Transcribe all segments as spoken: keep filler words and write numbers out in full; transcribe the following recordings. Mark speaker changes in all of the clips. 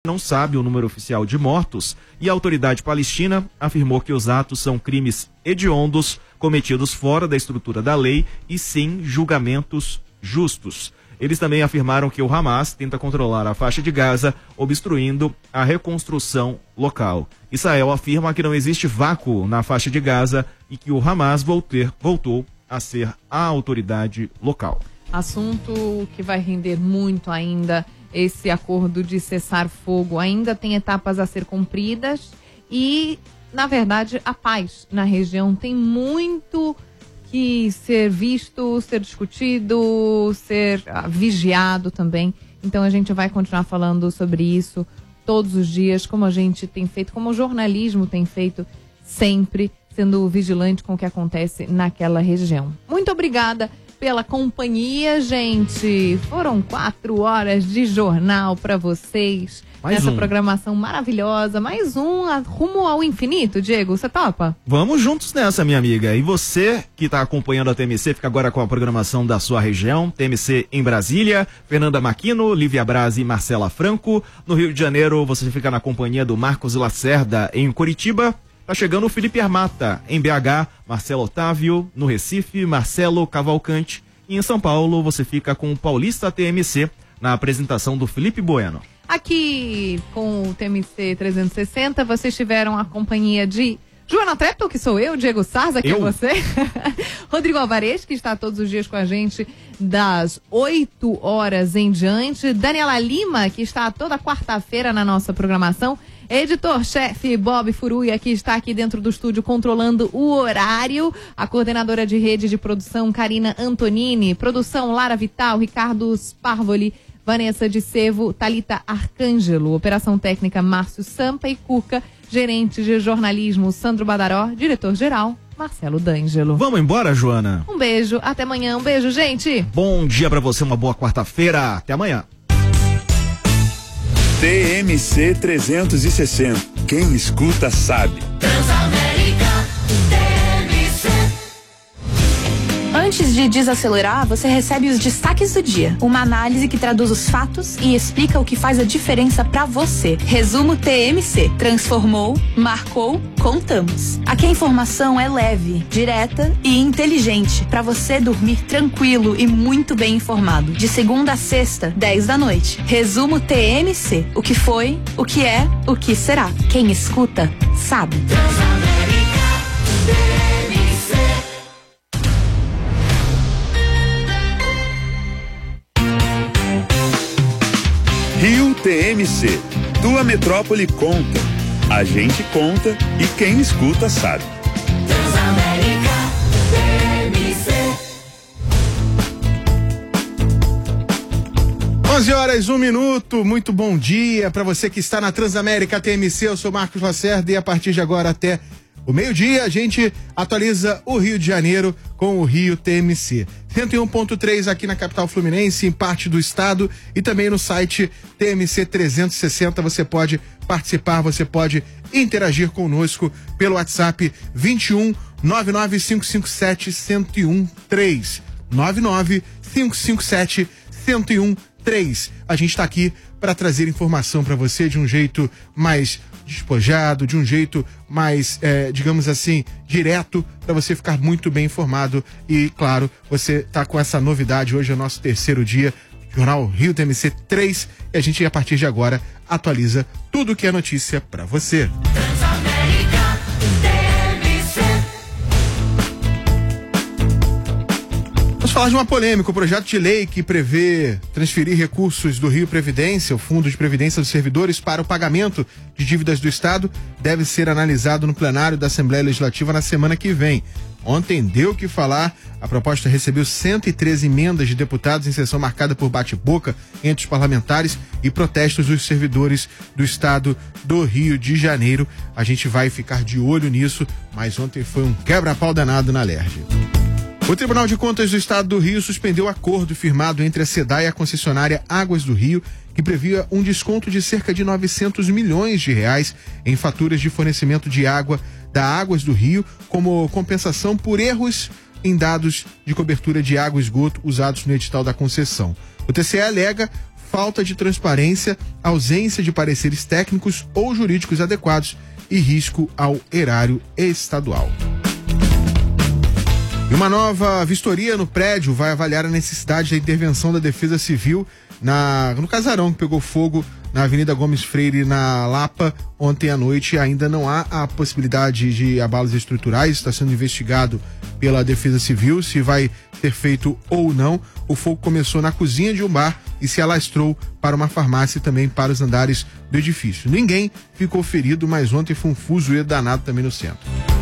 Speaker 1: não sabe o número oficial de mortos e a autoridade palestina afirmou que os atos são crimes hediondos cometidos fora da estrutura da lei e sem julgamentos justos. Eles também afirmaram que o Hamas tenta controlar a faixa de Gaza, obstruindo a reconstrução local. Israel afirma que não existe vácuo na faixa de Gaza e que o Hamas volter, voltou a ser a autoridade local.
Speaker 2: Assunto que vai render muito ainda. Esse acordo de cessar fogo ainda tem etapas a ser cumpridas e, na verdade, a paz na região tem muito que ser visto, ser discutido, ser ah, vigiado também. Então a gente vai continuar falando sobre isso todos os dias, como a gente tem feito, como o jornalismo tem feito sempre, sendo vigilante com o que acontece naquela região. Muito obrigada pela companhia, gente. Foram quatro horas de jornal para vocês.
Speaker 1: Mais
Speaker 2: nessa
Speaker 1: um.
Speaker 2: programação maravilhosa. Mais um a- rumo ao infinito, Diego. Você topa?
Speaker 1: Vamos juntos nessa, minha amiga. E você que está acompanhando a T M C, fica agora com a programação da sua região. T M C em Brasília, Fernanda Maquino, Lívia Braz e Marcela Franco. No Rio de Janeiro, você fica na companhia do Marcos Lacerda em Curitiba. Tá chegando o Felipe Armata em B H, Marcelo Otávio no Recife, Marcelo Cavalcante. E em São Paulo, você fica com o Paulista T M C na apresentação do Felipe Bueno.
Speaker 2: Aqui com o T M C trezentos e sessenta, vocês tiveram a companhia de Joana Treptow, que sou eu, Diego Sarza, que
Speaker 1: Eu?
Speaker 2: é você, Rodrigo Alvarez, que está todos os dias com a gente das oito horas em diante, Daniela Lima, que está toda quarta-feira na nossa programação, editor-chefe Bob Furuia, que está aqui dentro do estúdio controlando o horário, a coordenadora de rede de produção Karina Antonini, produção Lara Vital, Ricardo Sparvoli, Vanessa de Sevo, Thalita Arcângelo, operação técnica Márcio Sampa e Cuca, gerente de jornalismo Sandro Badaró, diretor-geral Marcelo D'Angelo.
Speaker 1: Vamos embora, Joana?
Speaker 2: Um beijo, até amanhã, um beijo, gente!
Speaker 1: Bom dia pra você, uma boa quarta-feira. Até amanhã.
Speaker 3: T M C trezentos e sessenta. Quem escuta sabe.
Speaker 4: Transamérica T M C.
Speaker 5: Antes de desacelerar, você recebe os destaques do dia. Uma análise que traduz os fatos e explica o que faz a diferença pra você. Resumo T M C. Transformou, marcou, contamos. Aqui a informação é leve, direta e inteligente pra você dormir tranquilo e muito bem informado. De segunda a sexta, dez da noite. Resumo T M C. O que foi, o que é, o que será. Quem escuta, sabe.
Speaker 4: Transamérica T M C.
Speaker 3: Rio T M C. Tua metrópole conta. A gente conta e quem escuta sabe.
Speaker 4: Transamérica T M C.
Speaker 6: onze horas, um minuto, muito bom dia para você que está na Transamérica T M C, eu sou Marcos Lacerda e a partir de agora até o meio-dia a gente atualiza o Rio de Janeiro com o Rio T M C. cento e um ponto três aqui na capital fluminense, em parte do estado e também no site T M C trezentos e sessenta você pode participar, você pode interagir conosco pelo WhatsApp vinte e um, nove nove cinco cinco sete, um zero um três. nove nove cinco cinco sete, um zero um três. A gente está aqui para trazer informação para você de um jeito mais despojado, de um jeito mais, é, digamos assim, direto, para você ficar muito bem informado. E, claro, você tá com essa novidade. Hoje é o nosso terceiro dia, Jornal Rio T M C três, e a gente, a partir de agora, atualiza tudo que é notícia para você.
Speaker 4: Transamérica T M C.
Speaker 6: Vamos falar de uma polêmica, o projeto de lei que prevê transferir recursos do Rio Previdência, o Fundo de Previdência dos Servidores, para o pagamento de dívidas do Estado, deve ser analisado no plenário da Assembleia Legislativa na semana que vem. Ontem deu o que falar, a proposta recebeu cento e treze emendas de deputados em sessão marcada por bate-boca entre os parlamentares e protestos dos servidores do Estado do Rio de Janeiro. A gente vai ficar de olho nisso, mas ontem foi um quebra-pau danado na Lerge. O Tribunal de Contas do Estado do Rio suspendeu o acordo firmado entre a SEDAI e a concessionária Águas do Rio, que previa um desconto de cerca de novecentos milhões de reais em faturas de fornecimento de água da Águas do Rio, como compensação por erros em dados de cobertura de água e esgoto usados no edital da concessão. O T C E alega falta de transparência, ausência de pareceres técnicos ou jurídicos adequados e risco ao erário estadual. E uma nova vistoria no prédio vai avaliar a necessidade da intervenção da Defesa Civil na, no casarão que pegou fogo na Avenida Gomes Freire, na Lapa, ontem à noite. Ainda não há a possibilidade de abalos estruturais, está sendo investigado pela Defesa Civil se vai ser feito ou não. O fogo começou na cozinha de um bar e se alastrou para uma farmácia e também para os andares do edifício. Ninguém ficou ferido, mas ontem foi um fuzuê danado também no centro.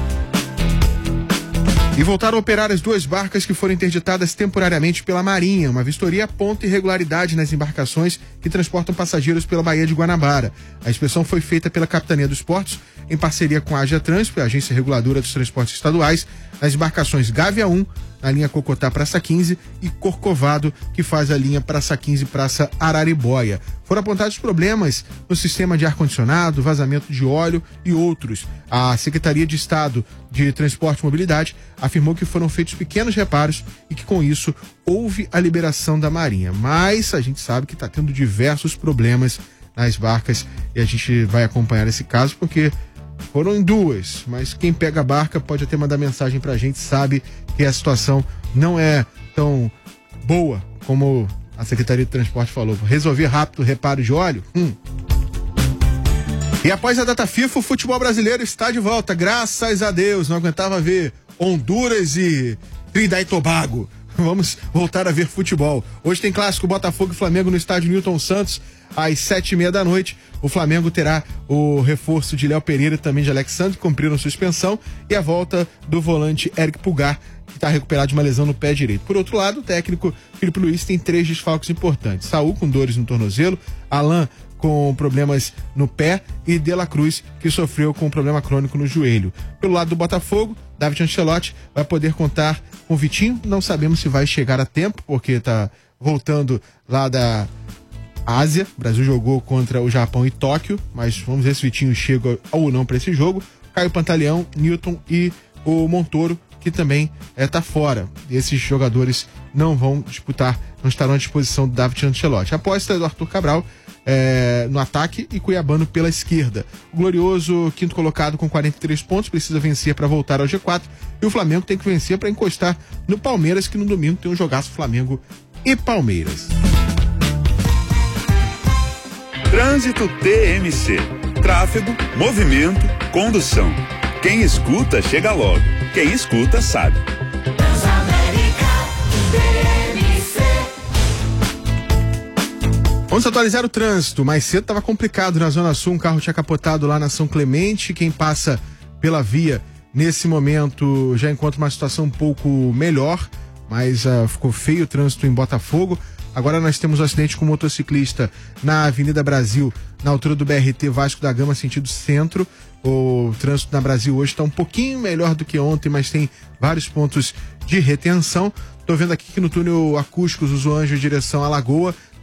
Speaker 6: E voltaram a operar as duas barcas que foram interditadas temporariamente pela Marinha. Uma vistoria aponta irregularidade nas embarcações que transportam passageiros pela Baía de Guanabara. A inspeção foi feita pela Capitania dos Portos, em parceria com a Ágia Trânsito, a agência reguladora dos transportes estaduais, nas embarcações Gávea um, na linha Cocotá Praça quinze, e Corcovado, que faz a linha Praça quinze Praça Araribóia. Foram apontados problemas no sistema de ar-condicionado, vazamento de óleo e outros. A Secretaria de Estado de Transporte e Mobilidade afirmou que foram feitos pequenos reparos e que com isso houve a liberação da Marinha. Mas a gente sabe que está tendo diversos problemas nas barcas e a gente vai acompanhar esse caso porque foram em duas, mas quem pega a barca pode até mandar mensagem pra gente, sabe que a situação não é tão boa como a Secretaria de Transporte falou. Resolver rápido o reparo de óleo? Hum. E após a data FIFA, o futebol brasileiro está de volta, graças a Deus. Não aguentava ver Honduras e Trinidad e Tobago. Vamos voltar a ver futebol. Hoje tem clássico Botafogo e Flamengo no estádio Newton Santos, às sete e meia da noite. O Flamengo terá o reforço de Léo Pereira e também de Alexandre, que cumpriram suspensão, e a volta do volante Eric Pulgar, que está recuperado de uma lesão no pé direito. Por outro lado, o técnico Filipe Luiz tem três desfalques importantes. Saúl com dores no tornozelo, Alain com problemas no pé e De La Cruz, que sofreu com um problema crônico no joelho. Pelo lado do Botafogo, David Ancelotti vai poder contar com o Vitinho. Não sabemos se vai chegar a tempo, porque está voltando lá da Ásia. O Brasil jogou contra o Japão e Tóquio, mas vamos ver se o Vitinho chega ou não para esse jogo. Caio Pantaleão, Newton e o Montoro, que também está é, fora. Esses jogadores não vão disputar, não estarão à disposição do David Ancelotti. A aposta do Arthur Cabral é, no ataque e Cuiabano pela esquerda. O glorioso quinto colocado com quarenta e três pontos precisa vencer para voltar ao G quatro e o Flamengo tem que vencer para encostar no Palmeiras, que no domingo tem um jogaço Flamengo e Palmeiras.
Speaker 3: Trânsito T M C. Tráfego, movimento, condução. Quem escuta, chega logo. Quem escuta, sabe.
Speaker 6: Vamos atualizar o trânsito. Mais cedo estava complicado na Zona Sul. Um carro tinha capotado lá na São Clemente. Quem passa pela via, nesse momento, já encontra uma situação um pouco melhor. Mas uh, ficou feio o trânsito em Botafogo. Agora nós temos um acidente com um motociclista na Avenida Brasil, na altura do B R T Vasco da Gama, sentido centro. O trânsito na Brasil hoje está um pouquinho melhor do que ontem, mas tem vários pontos de retenção. Estou vendo aqui que no túnel Acústicos, Uso Anjo, em direção à Lagoa,